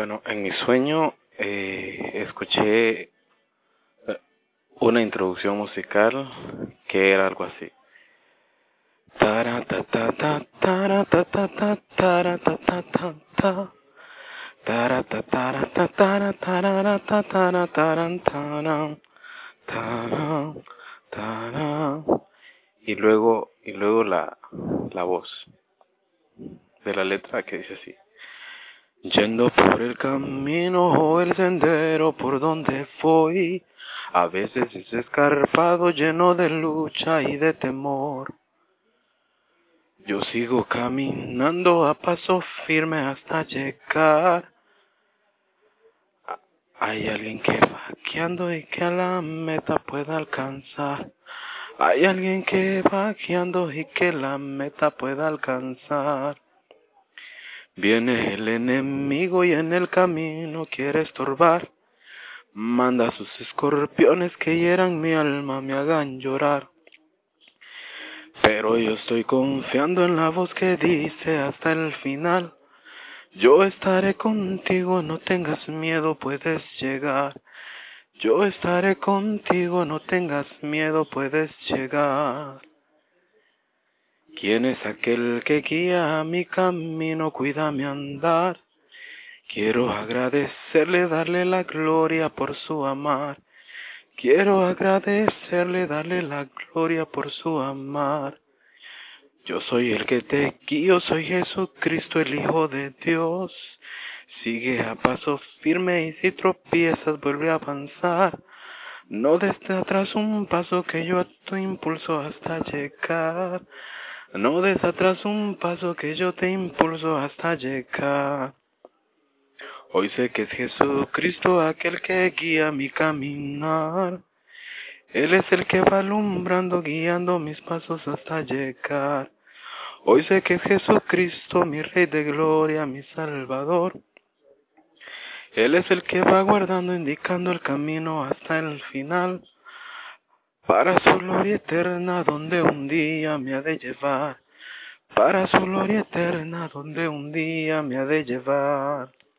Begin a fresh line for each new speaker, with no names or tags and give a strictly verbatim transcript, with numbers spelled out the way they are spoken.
Bueno, en mi sueño eh, escuché eh, una introducción musical que era algo así. Tara ta ta ta tara ta ta ta tara ta ta ta ta tara ta tara ta tara tara ta tara taran taran taran taran y luego y luego la la voz de la letra que dice así: yendo por el camino o el sendero por donde voy, a veces es escarpado, lleno de lucha y de temor. Yo sigo caminando a paso firme hasta llegar. Hay alguien que va guiando y que a la meta pueda alcanzar. Hay alguien que va guiando y que la meta pueda alcanzar. Viene el enemigo y en el camino quiere estorbar. Manda a sus escorpiones que hieran mi alma, me hagan llorar. Pero yo estoy confiando en la voz que dice hasta el final: yo estaré contigo, no tengas miedo, puedes llegar. Yo estaré contigo, no tengas miedo, puedes llegar. ¿Quién es aquel que guía mi camino, cuida mi andar? Quiero agradecerle, darle la gloria por su amar. Quiero agradecerle, darle la gloria por su amar. Yo soy el que te guío, soy Jesucristo, el Hijo de Dios. Sigue a paso firme y si tropiezas vuelve a avanzar. No des atrás un paso que yo te impulso hasta llegar. No des atrás un paso que yo te impulso hasta llegar. Hoy sé que es Jesucristo aquel que guía mi caminar. Él es el que va alumbrando, guiando mis pasos hasta llegar. Hoy sé que es Jesucristo, mi Rey de gloria, mi Salvador. Él es el que va guardando, indicando el camino hasta el final, para su gloria eterna, donde un día me ha de llevar. Para su gloria eterna, donde un día me ha de llevar.